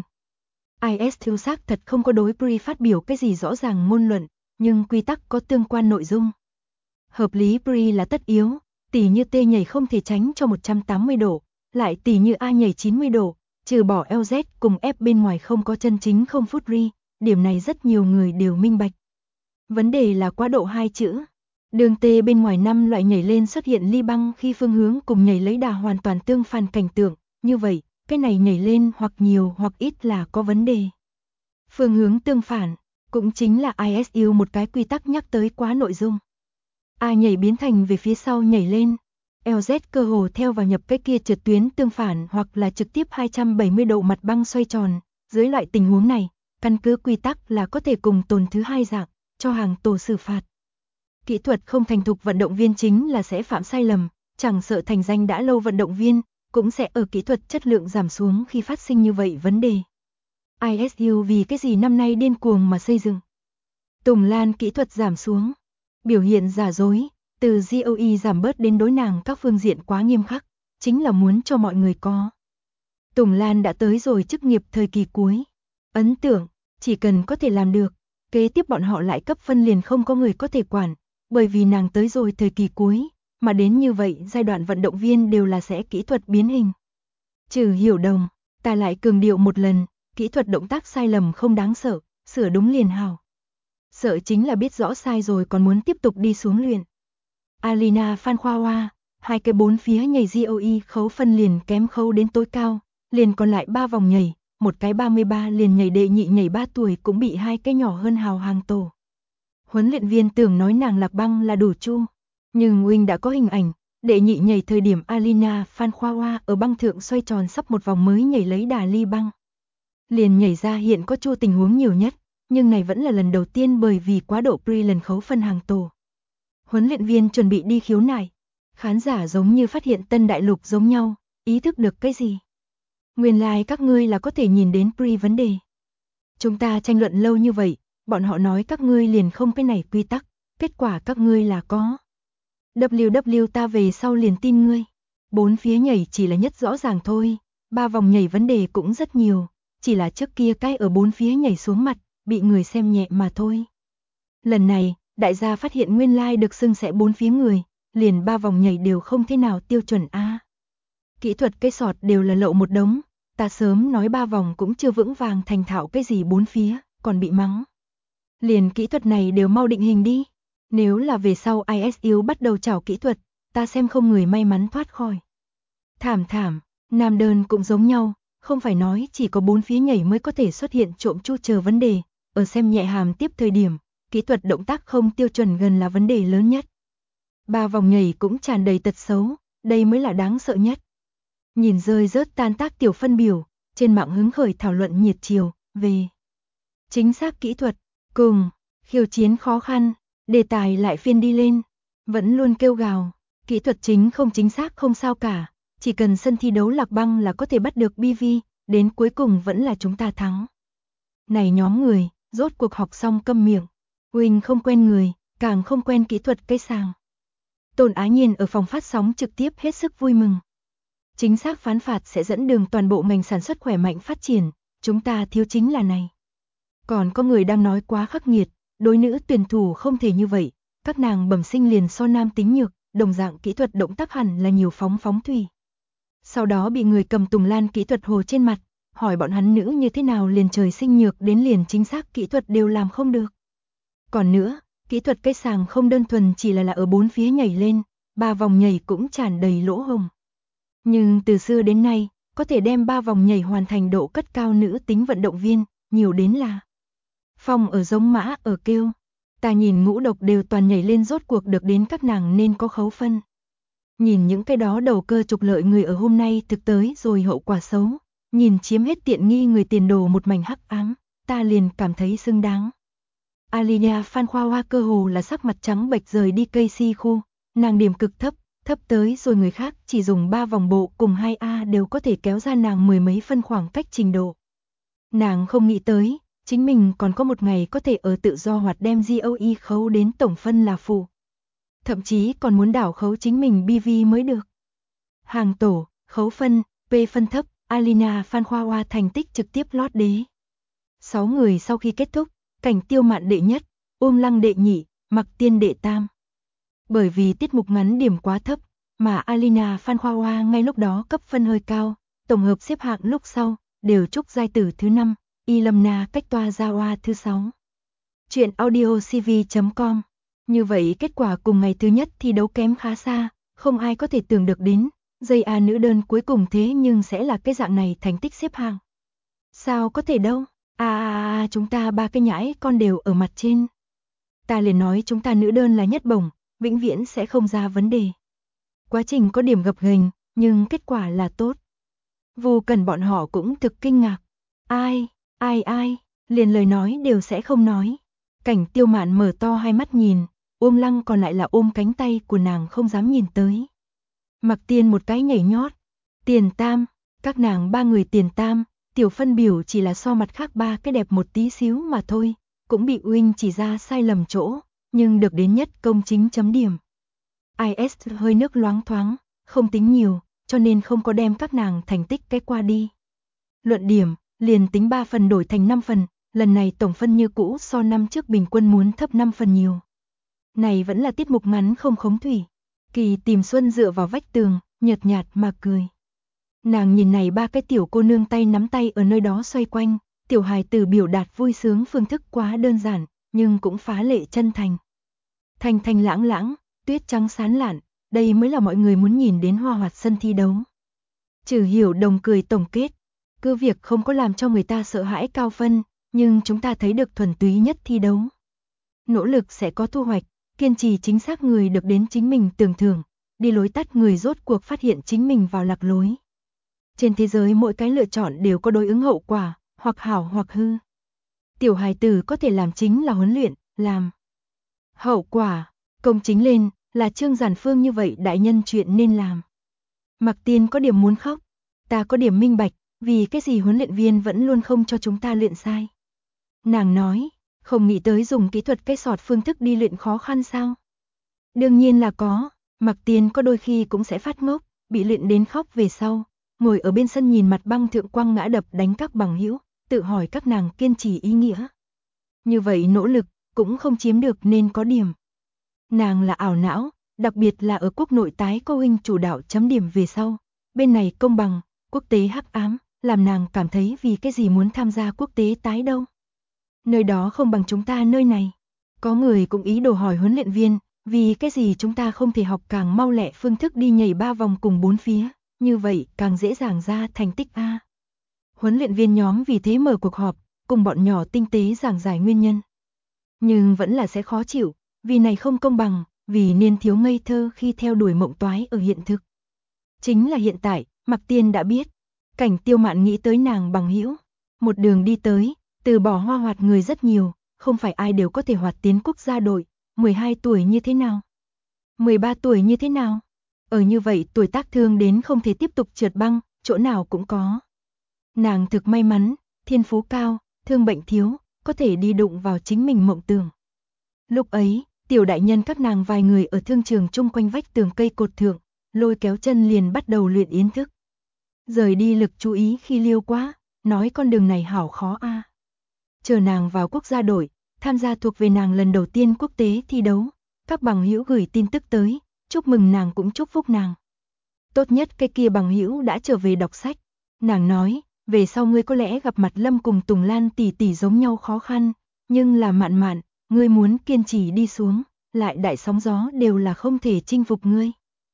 ISU xác thật không có đối pre phát biểu cái gì rõ ràng ngôn luận, nhưng quy tắc có tương quan nội dung. Hợp lý pre là tất yếu, tỉ như T nhảy không thể tránh cho 180 độ, lại tỉ như A nhảy 90 độ, trừ bỏ LZ cùng F bên ngoài không có chân chính không phút ri, điểm này rất nhiều người đều minh bạch. Vấn đề là quá độ 2 chữ. Đường T bên ngoài 5 loại nhảy lên xuất hiện ly băng khi phương hướng cùng nhảy lấy đà hoàn toàn tương phản cảnh tượng, như vậy, cái này nhảy lên hoặc nhiều hoặc ít là có vấn đề. Phương hướng tương phản, cũng chính là ISU một cái quy tắc nhắc tới quá nội dung. A nhảy biến thành về phía sau nhảy lên, LZ cơ hồ theo vào nhập cái kia trượt tuyến tương phản hoặc là trực tiếp 270 độ mặt băng xoay tròn, dưới loại tình huống này, căn cứ quy tắc là có thể cùng tồn thứ hai dạng, cho hàng tổ xử phạt. Kỹ thuật không thành thục vận động viên chính là sẽ phạm sai lầm, chẳng sợ thành danh đã lâu vận động viên, cũng sẽ ở kỹ thuật chất lượng giảm xuống khi phát sinh như vậy vấn đề. ISU vì cái gì năm nay điên cuồng mà xây dựng. Tùng Lan kỹ thuật giảm xuống, biểu hiện giả dối, từ GOE giảm bớt đến đối nàng các phương diện quá nghiêm khắc, chính là muốn cho mọi người có. Tùng Lan đã tới rồi chức nghiệp thời kỳ cuối. Ấn tượng, chỉ cần có thể làm được, kế tiếp bọn họ lại cấp phân liền không có người có thể quản, bởi vì nàng tới rồi thời kỳ cuối, mà đến như vậy giai đoạn vận động viên đều là sẽ kỹ thuật biến hình. Trừ Hiểu Đồng, ta lại cường điệu một lần, kỹ thuật động tác sai lầm không đáng sợ, sửa đúng liền hào. Sợ chính là biết rõ sai rồi còn muốn tiếp tục đi xuống luyện. Alina Phan Khoa Hoa, 2 cái 4 phía nhảy GOE khấu phân liền kém khấu đến tối cao, liền còn lại 3 vòng nhảy, một cái 33 liền nhảy đệ nhị nhảy 3 tuổi cũng bị 2 cái nhỏ hơn hào hàng tổ. Huấn luyện viên tưởng nói nàng Lạc Băng là đủ chu, nhưng huynh đã có hình ảnh, đệ nhị nhảy thời điểm Alina Phan Khoa Hoa ở băng thượng xoay tròn sắp một vòng mới nhảy lấy đà ly băng. Liền nhảy ra hiện có chu tình huống nhiều nhất, nhưng này vẫn là lần đầu tiên bởi vì quá độ pre lần khấu phân hàng tổ. Huấn luyện viên chuẩn bị đi khiếu nại, khán giả giống như phát hiện tân đại lục giống nhau, ý thức được cái gì? Nguyên lai các ngươi là có thể nhìn đến pre vấn đề. Chúng ta tranh luận lâu như vậy, bọn họ nói các ngươi liền không cái này quy tắc, kết quả các ngươi là có. WW ta về sau liền tin ngươi. 4 phía nhảy chỉ là nhất rõ ràng thôi, 3 vòng nhảy vấn đề cũng rất nhiều, chỉ là trước kia cái ở 4 phía nhảy xuống mặt, bị người xem nhẹ mà thôi. Lần này, đại gia phát hiện nguyên lai được xưng sẽ 4 phía người, liền 3 vòng nhảy đều không thế nào tiêu chuẩn A. Kỹ thuật cái sọt đều là lậu một đống, ta sớm nói 3 vòng cũng chưa vững vàng thành thạo cái gì 4 phía, còn bị mắng. Liền kỹ thuật này đều mau định hình đi, nếu là về sau ISU bắt đầu chảo kỹ thuật, ta xem không người may mắn thoát khỏi. Thảm, nam đơn cũng giống nhau, không phải nói chỉ có 4 phía nhảy mới có thể xuất hiện trộm chu chờ vấn đề, ở xem nhẹ hàm tiếp thời điểm, kỹ thuật động tác không tiêu chuẩn gần là vấn đề lớn nhất. 3 vòng nhảy cũng tràn đầy tật xấu, đây mới là đáng sợ nhất. Nhìn rơi rớt tan tác tiểu phân biểu, trên mạng hứng khởi thảo luận nhiệt chiều về chính xác kỹ thuật, cùng khiêu chiến khó khăn, đề tài lại phiên đi lên, vẫn luôn kêu gào, kỹ thuật chính không chính xác không sao cả, chỉ cần sân thi đấu Lạc Băng là có thể bắt được BV, đến cuối cùng vẫn là chúng ta thắng. Này nhóm người, rốt cuộc học xong câm miệng, huynh không quen người, càng không quen kỹ thuật cây sàng. Tôn Á Nhiên ở phòng phát sóng trực tiếp hết sức vui mừng. Chính xác phán phạt sẽ dẫn đường toàn bộ ngành sản xuất khỏe mạnh phát triển, chúng ta thiếu chính là này. Còn có người đang nói quá khắc nghiệt, đối nữ tuyển thủ không thể như vậy, các nàng bẩm sinh liền so nam tính nhược, đồng dạng kỹ thuật động tác hẳn là nhiều phóng phóng thủy. Sau đó bị người cầm tùng lan kỹ thuật hồ trên mặt, hỏi bọn hắn nữ như thế nào liền trời sinh nhược đến liền chính xác kỹ thuật đều làm không được. Còn nữa, kỹ thuật cây sàng không đơn thuần chỉ là ở bốn phía nhảy lên, 3 vòng nhảy cũng tràn đầy lỗ hổng. Nhưng từ xưa đến nay, có thể đem 3 vòng nhảy hoàn thành độ cất cao nữ tính vận động viên, nhiều đến là Phong ở giống mã ở kêu. Ta nhìn ngũ độc đều toàn nhảy lên rốt cuộc được đến các nàng nên có khấu phân. Nhìn những cái đó đầu cơ trục lợi người ở hôm nay thực tới rồi hậu quả xấu, nhìn chiếm hết tiện nghi người tiền đồ một mảnh hắc ám, ta liền cảm thấy xứng đáng. Alia Phan Khoa Hoa cơ hồ là sắc mặt trắng bệch rời đi KC khu, nàng điểm cực thấp, thấp tới rồi người khác chỉ dùng 3 vòng bộ cùng 2A đều có thể kéo ra nàng mười mấy phân khoảng cách trình độ. Nàng không nghĩ tới, chính mình còn có một ngày có thể ở tự do hoạt đem GOE khấu đến tổng phân là phụ. Thậm chí còn muốn đảo khấu chính mình BV mới được. Hàng tổ, khấu phân, P phân thấp, Alina Phan Khoa Hoa thành tích trực tiếp lót đế. 6 người sau khi kết thúc, Cảnh Tiêu Mạn đệ nhất, Lăng đệ nhị, Mặc Tiên đệ tam. Bởi vì tiết mục ngắn điểm quá thấp, mà Alina Phan Khoa Hoa ngay lúc đó cấp phân hơi cao, tổng hợp xếp hạng lúc sau, đều Trúc Giai Tử thứ 5, Y Lâm Na Cách Toa Gia Hoa thứ 6. Chuyện audiocv.com. Như vậy kết quả cùng ngày thứ nhất thi đấu kém khá xa, không ai có thể tưởng được đến, dây A nữ đơn cuối cùng thế nhưng sẽ là cái dạng này thành tích xếp hạng. Sao có thể đâu, chúng ta 3 cái nhãi con đều ở mặt trên. Ta liền nói chúng ta nữ đơn là nhất bổng, vĩnh viễn sẽ không ra vấn đề. Quá trình có điểm gập ghềnh, nhưng kết quả là tốt. Vô cần bọn họ cũng thực kinh ngạc. Ai, liền lời nói đều sẽ không nói. Cảnh Tiêu Mạn mở to hai mắt nhìn, Lăng còn lại là ôm cánh tay của nàng không dám nhìn tới. Mặc Tiên một cái nhảy nhót, tiền tam, các nàng 3 người tiền tam, tiểu phân biểu chỉ là so mặt khác 3 cái đẹp một tí xíu mà thôi, cũng bị Uynh chỉ ra sai lầm chỗ, nhưng được đến nhất công chính chấm điểm. IS hơi nước loáng thoáng, không tính nhiều, cho nên không có đem các nàng thành tích cái qua đi. Luận điểm, liền tính 3 phần đổi thành 5 phần, lần này tổng phân như cũ so năm trước bình quân muốn thấp 5 phần nhiều. Này vẫn là tiết mục ngắn không khống thủy. Kỳ Tìm Xuân dựa vào vách tường, nhợt nhạt mà cười. Nàng nhìn này 3 cái tiểu cô nương tay nắm tay ở nơi đó xoay quanh, tiểu hài tử biểu đạt vui sướng phương thức quá đơn giản, nhưng cũng phá lệ chân thành. Thanh thanh lãng lãng, tuyết trắng sán lạn, đây mới là mọi người muốn nhìn đến hoa hoạt sân thi đấu. Trừ Hiểu Đồng cười tổng kết, cứ việc không có làm cho người ta sợ hãi cao phân, nhưng chúng ta thấy được thuần túy nhất thi đấu. Nỗ lực sẽ có thu hoạch, kiên trì chính xác người được đến chính mình tưởng thưởng, đi lối tắt người rốt cuộc phát hiện chính mình vào lạc lối. Trên thế giới mỗi cái lựa chọn đều có đối ứng hậu quả, hoặc hảo hoặc hư. Tiểu hài tử có thể làm chính là huấn luyện, làm. Hậu quả, công chính lên, là Trương Giản Phương như vậy đại nhân chuyện nên làm. Mặc Tiên có điểm muốn khóc, ta có điểm minh bạch, vì cái gì huấn luyện viên vẫn luôn không cho chúng ta luyện sai. Nàng nói, không nghĩ tới dùng kỹ thuật cái sọt phương thức đi luyện khó khăn sao? Đương nhiên là có, Mặc Tiên có đôi khi cũng sẽ phát ngốc, bị luyện đến khóc về sau, ngồi ở bên sân nhìn mặt băng thượng quăng ngã đập đánh các bằng hữu, tự hỏi các nàng kiên trì ý nghĩa. Như vậy nỗ lực, cũng không chiếm được nên có điểm. Nàng là ảo não, đặc biệt là ở quốc nội tái có huynh chủ đạo chấm điểm về sau. Bên này công bằng, quốc tế hắc ám, làm nàng cảm thấy vì cái gì muốn tham gia quốc tế tái đâu. Nơi đó không bằng chúng ta nơi này. Có người cũng ý đồ hỏi huấn luyện viên, vì cái gì chúng ta không thể học càng mau lẹ phương thức đi nhảy 3 vòng cùng 4 phía, như vậy càng dễ dàng ra thành tích A. Huấn luyện viên nhóm vì thế mở cuộc họp, cùng bọn nhỏ tinh tế giảng giải nguyên nhân. Nhưng vẫn là sẽ khó chịu, vì này không công bằng, vì niên thiếu ngây thơ khi theo đuổi mộng toái ở hiện thực. Chính là hiện tại, Mặc Tiên đã biết, Cảnh Tiêu Mạn nghĩ tới nàng bằng hữu, một đường đi tới, từ bỏ hoa hoạt người rất nhiều, không phải ai đều có thể hoạt tiến quốc gia đội, 12 tuổi như thế nào? 13 tuổi như thế nào? Ở như vậy tuổi tác thương đến không thể tiếp tục trượt băng, chỗ nào cũng có. Nàng thực may mắn, thiên phú cao, thương bệnh thiếu, có thể đi đụng vào chính mình mộng tưởng. Lúc ấy, Tiểu đại nhân các nàng vài người ở thương trường chung quanh vách tường cây cột thượng, lôi kéo chân liền bắt đầu luyện yến thức. Rời đi lực chú ý khi liêu quá, nói con đường này hảo khó a. Chờ nàng vào quốc gia đội, tham gia thuộc về nàng lần đầu tiên quốc tế thi đấu, các bằng hữu gửi tin tức tới, chúc mừng nàng cũng chúc phúc nàng. Tốt nhất cái kia bằng hữu đã trở về đọc sách, nàng nói, về sau ngươi có lẽ gặp mặt Lâm cùng Tùng Lan tỷ tỷ giống nhau khó khăn, nhưng là Mạn Mạn, ngươi muốn kiên trì đi xuống, lại đại sóng gió đều là không thể chinh phục ngươi.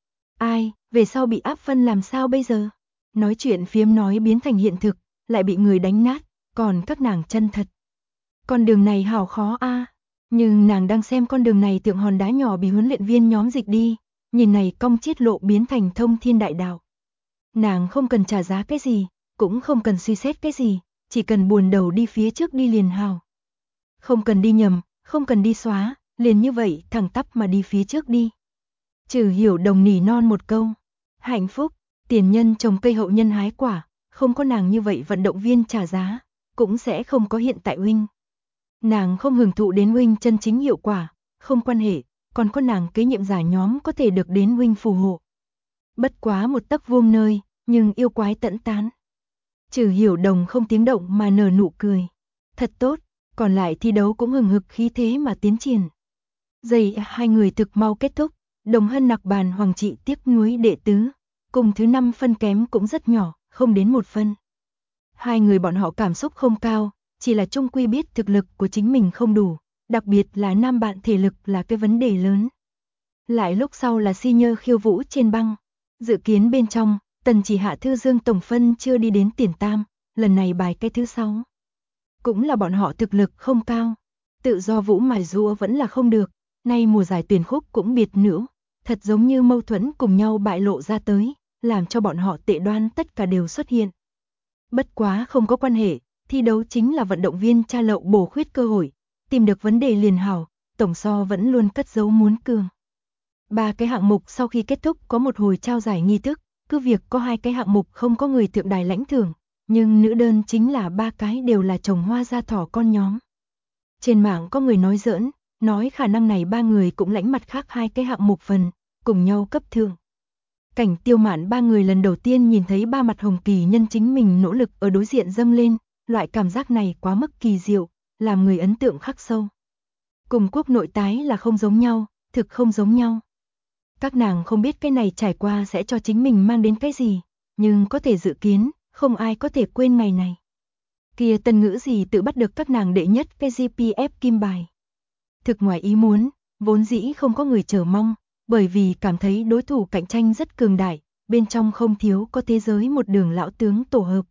Ai, về sau bị áp phân làm sao bây giờ? Nói chuyện phiếm nói biến thành hiện thực, lại bị người đánh nát, còn các nàng chân thật. Con đường này hảo khó a, nhưng nàng đang xem con đường này tượng hòn đá nhỏ bị huấn luyện viên nhóm dịch đi, nhìn này cong chiết lộ biến thành thông thiên đại đạo. Nàng không cần trả giá cái gì, cũng không cần suy xét cái gì, chỉ cần buồn đầu đi phía trước đi liền hào. Không cần đi nhầm, không cần đi xóa, liền như vậy thẳng tắp mà đi phía trước đi. Trừ Hiểu Đồng nỉ non một câu, hạnh phúc, tiền nhân trồng cây hậu nhân hái quả, không có nàng như vậy vận động viên trả giá, cũng sẽ không có hiện tại huynh. Nàng không hưởng thụ đến huynh chân chính hiệu quả, không quan hệ, còn có nàng kế nhiệm giả nhóm có thể được đến huynh phù hộ. Bất quá một tấc vuông nơi, nhưng yêu quái tẫn tán. Trừ Hiểu Đồng không tiếng động mà nở nụ cười. Thật tốt, còn lại thi đấu cũng hừng hực khí thế mà tiến triển. Giây hai người thực mau kết thúc, Đồng Hân Nặc bàn Hoàng Trị tiếc nuối đệ tứ, cùng thứ 5 phân kém cũng rất nhỏ, không đến 1 phân. Hai người bọn họ cảm xúc không cao, chỉ là chung quy biết thực lực của chính mình không đủ, đặc biệt là nam bạn thể lực là cái vấn đề lớn. Lại lúc sau là senior khiêu vũ trên băng, dự kiến bên trong, Tần Chỉ Hạ Thư Dương tổng phân chưa đi đến tiền tam, lần này bài cái thứ 6. Cũng là bọn họ thực lực không cao, tự do vũ mài rũa vẫn là không được, nay mùa giải tuyển khúc cũng biệt nữ, thật giống như mâu thuẫn cùng nhau bại lộ ra tới, làm cho bọn họ tệ đoan tất cả đều xuất hiện. Bất quá không có quan hệ, thi đấu chính là vận động viên tra lậu bổ khuyết cơ hội, tìm được vấn đề liền hảo, tổng so vẫn luôn cất giấu muốn cường. 3 cái hạng mục sau khi kết thúc có một hồi trao giải nghi thức, cứ việc có 2 cái hạng mục không có người thượng đài lãnh thưởng, nhưng nữ đơn chính là 3 cái đều là trồng hoa ra thỏ con nhóm. Trên mạng có người nói giỡn, nói khả năng này 3 người cũng lãnh mặt khác 2 cái hạng mục phần, cùng nhau cấp thưởng. Cảnh Tiêu Mạn 3 người lần đầu tiên nhìn thấy 3 mặt hồng kỳ nhân chính mình nỗ lực ở đối diện dâng lên, loại cảm giác này quá mức kỳ diệu, làm người ấn tượng khắc sâu. Cùng quốc nội tái là không giống nhau, thực không giống nhau. Các nàng không biết cái này trải qua sẽ cho chính mình mang đến cái gì, nhưng có thể dự kiến, không ai có thể quên ngày này. Kia Tân Ngữ gì tự bắt được các nàng đệ nhất cái GPF kim bài. Thực ngoài ý muốn, vốn dĩ không có người chờ mong, bởi vì cảm thấy đối thủ cạnh tranh rất cường đại, bên trong không thiếu có thế giới một đường lão tướng tổ hợp.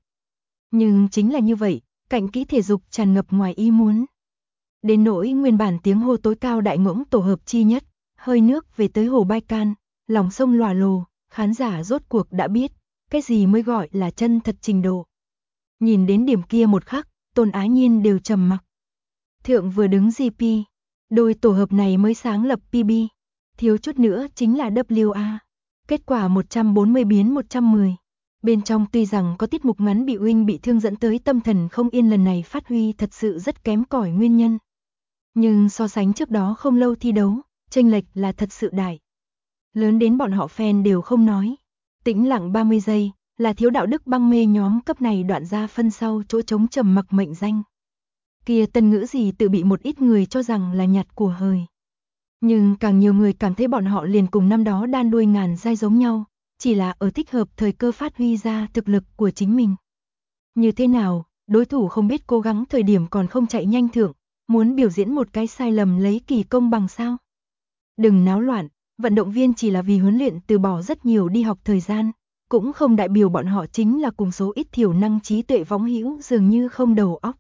Nhưng chính là như vậy, cạnh kỹ thể dục tràn ngập ngoài ý muốn. Đến nỗi nguyên bản tiếng hô tối cao đại ngỗng tổ hợp chi nhất, hơi nước về tới hồ Bai Can, lòng sông lòa lồ, khán giả rốt cuộc đã biết, cái gì mới gọi là chân thật trình độ. Nhìn đến điểm kia một khắc, Tôn Á Nhiên đều trầm mặc. Thượng vừa đứng GP, đôi tổ hợp này mới sáng lập PB, thiếu chút nữa chính là WA. Kết quả 140 biến 110. Bên trong tuy rằng có tiết mục ngắn bị Huynh bị thương dẫn tới tâm thần không yên lần này phát huy thật sự rất kém cỏi nguyên nhân. Nhưng so sánh trước đó không lâu thi đấu, chênh lệch là thật sự đại. Lớn đến bọn họ fan đều không nói. Tĩnh lặng 30 giây, là thiếu đạo đức băng mê nhóm cấp này đoạn ra phân sau chỗ trống trầm mặc mệnh danh. Kia Tân Ngữ gì tự bị một ít người cho rằng là nhặt của hời. Nhưng càng nhiều người cảm thấy bọn họ liền cùng năm đó đan đuôi ngàn dai giống nhau, chỉ là ở thích hợp thời cơ phát huy ra thực lực của chính mình. Như thế nào, đối thủ không biết cố gắng thời điểm còn không chạy nhanh thượng, muốn biểu diễn một cái sai lầm lấy kỳ công bằng sao? Đừng náo loạn, vận động viên chỉ là vì huấn luyện từ bỏ rất nhiều đi học thời gian, cũng không đại biểu bọn họ chính là cùng số ít thiểu năng trí tuệ võng hữu dường như không đầu óc.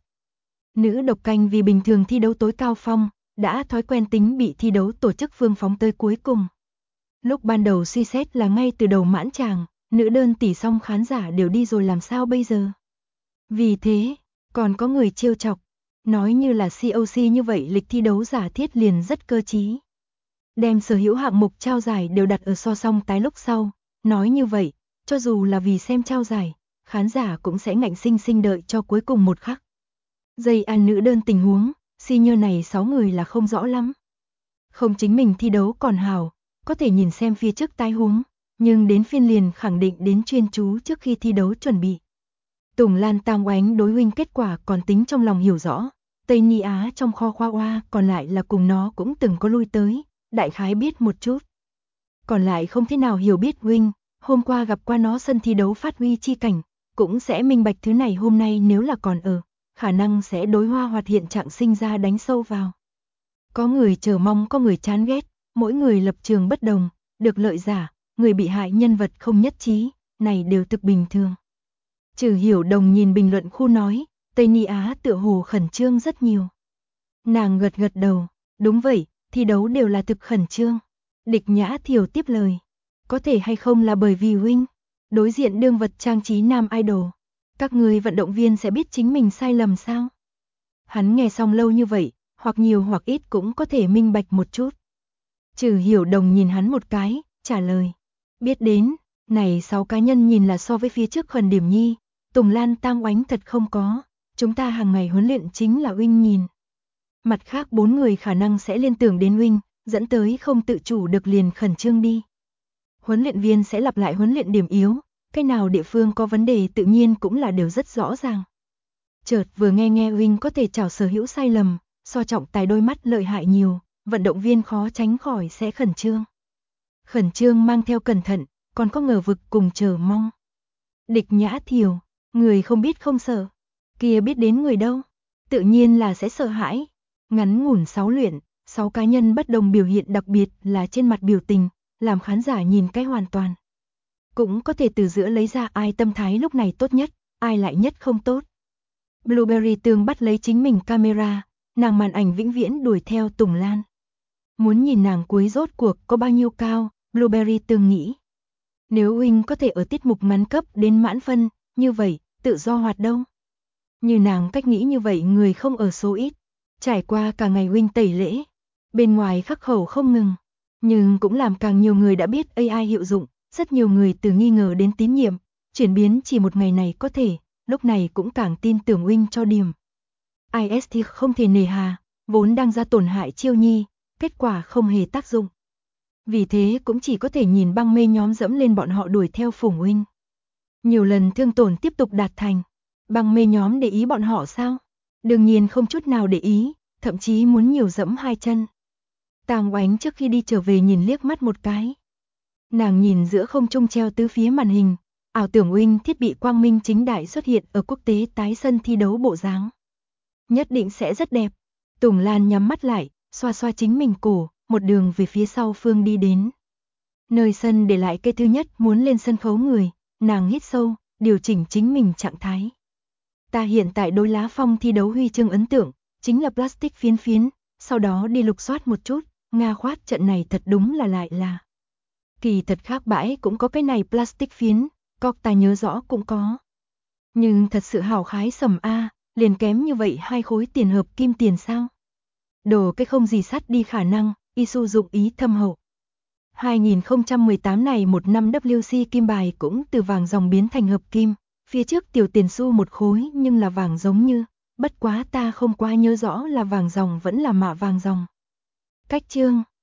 Nữ độc canh vì bình thường thi đấu tối cao phong, đã thói quen tính bị thi đấu tổ chức phương phóng tới cuối cùng. Lúc ban đầu suy xét là ngay từ đầu mãn tràng, nữ đơn tỷ xong khán giả đều đi rồi làm sao bây giờ. Vì thế, còn có người trêu chọc, nói như là COC như vậy lịch thi đấu giả thiết liền rất cơ trí. Đem sở hữu hạng mục trao giải đều đặt ở so song tái lúc sau, nói như vậy, cho dù là vì xem trao giải, khán giả cũng sẽ ngạnh sinh sinh đợi cho cuối cùng một khắc. Dây an nữ đơn tình huống, senior này 6 người là không rõ lắm. Không chính mình thi đấu còn hào, có thể nhìn xem phía trước tai huống, nhưng đến phiên liền khẳng định đến chuyên chú trước khi thi đấu chuẩn bị. Tùng Lan Tam Oánh đối huynh kết quả còn tính trong lòng hiểu rõ, Tây Ni Á trong kho khoa oa còn lại là cùng nó cũng từng có lui tới, đại khái biết một chút. Còn lại không thế nào hiểu biết huynh, hôm qua gặp qua nó sân thi đấu phát huy chi cảnh, cũng sẽ minh bạch thứ này hôm nay nếu là còn ở, khả năng sẽ đối Hoa Hoạt hiện trạng sinh ra đánh sâu vào. Có người chờ mong có người chán ghét, mỗi người lập trường bất đồng, được lợi giả, người bị hại nhân vật không nhất trí, này đều thực bình thường. Trừ Hiểu Đồng nhìn bình luận khu nói, Tây Ni Á tựa hồ khẩn trương rất nhiều. Nàng gật gật đầu, đúng vậy, thi đấu đều là thực khẩn trương. Địch Nhã Thiều tiếp lời, có thể hay không là bởi vì huynh đối diện đương vật trang trí nam idol, các người vận động viên sẽ biết chính mình sai lầm sao? Hắn nghe xong lâu như vậy, hoặc nhiều hoặc ít cũng có thể minh bạch một chút. Trừ Hiểu Đồng nhìn hắn một cái, trả lời, biết đến, này 6 cá nhân nhìn là so với phía trước Khẩn Điểm Nhi, Tùng Lan Tam Oánh thật không có, chúng ta hàng ngày huấn luyện chính là huynh nhìn. Mặt khác 4 người khả năng sẽ liên tưởng đến huynh, dẫn tới không tự chủ được liền khẩn trương đi. Huấn luyện viên sẽ lặp lại huấn luyện điểm yếu, cái nào địa phương có vấn đề tự nhiên cũng là đều rất rõ ràng. Chợt vừa nghe huynh có thể chảo sở hữu sai lầm, so trọng tài đôi mắt lợi hại nhiều, vận động viên khó tránh khỏi sẽ khẩn trương. Khẩn trương mang theo cẩn thận, còn có ngờ vực cùng chờ mong. Địch Nhã Thiều, người không biết không sợ, kia biết đến người đâu, tự nhiên là sẽ sợ hãi. Ngắn ngủn 6 luyện, 6 cá nhân bất đồng biểu hiện đặc biệt là trên mặt biểu tình, làm khán giả nhìn cái hoàn toàn. Cũng có thể từ giữa lấy ra ai tâm thái lúc này tốt nhất, ai lại nhất không tốt. Blueberry Tương bắt lấy chính mình camera, nàng màn ảnh vĩnh viễn đuổi theo Tùng Lan. Muốn nhìn nàng cuối rốt cuộc có bao nhiêu cao, Blueberry Tương nghĩ. Nếu huynh có thể ở tiết mục ngắn cấp đến mãn phân, như vậy, tự do hoạt động. Như nàng cách nghĩ như vậy người không ở số ít. Trải qua cả ngày huynh tẩy lễ, bên ngoài khắc khẩu không ngừng, nhưng cũng làm càng nhiều người đã biết AI hiệu dụng, rất nhiều người từ nghi ngờ đến tín nhiệm, chuyển biến chỉ một ngày này có thể, lúc này cũng càng tin tưởng huynh cho điểm. IS thì không thể nề hà, vốn đang ra tổn hại Chiêu Nhi, kết quả không hề tác dụng. Vì thế cũng chỉ có thể nhìn băng mê nhóm dẫm lên bọn họ đuổi theo Phùng huynh. Nhiều lần thương tổn tiếp tục đạt thành, băng mê nhóm để ý bọn họ sao? Đương nhiên không chút nào để ý, thậm chí muốn nhiều dẫm hai chân. Tam Oánh trước khi đi trở về nhìn liếc mắt một cái. Nàng nhìn giữa không trung treo tứ phía màn hình, ảo tưởng huynh thiết bị quang minh chính đại xuất hiện ở quốc tế tái sân thi đấu bộ dáng. Nhất định sẽ rất đẹp. Tùng Lan nhắm mắt lại, xoa xoa chính mình cổ, một đường về phía sau phương đi đến. Nơi sân để lại cây thứ nhất muốn lên sân khấu người, nàng hít sâu, điều chỉnh chính mình trạng thái. Ta hiện tại đối lá phong thi đấu huy chương ấn tượng, chính là plastic phiến phiến, sau đó đi lục soát một chút, Nga khoát trận này thật đúng là lại là. Kỳ thật khác bãi cũng có cái này plastic phiến, cọc ta nhớ rõ cũng có. Nhưng thật sự hào khái sầm a, liền kém như vậy 2 khối tiền hợp kim tiền sao? Đồ cái không gì sắt đi khả năng, Isu dụng ý thâm hậu. 2018 này một năm WC kim bài cũng từ vàng dòng biến thành hợp kim. Phía trước tiểu tiền xu một khối nhưng là vàng giống như, bất quá ta không quá nhớ rõ là vàng dòng vẫn là mạ vàng dòng. Cách chương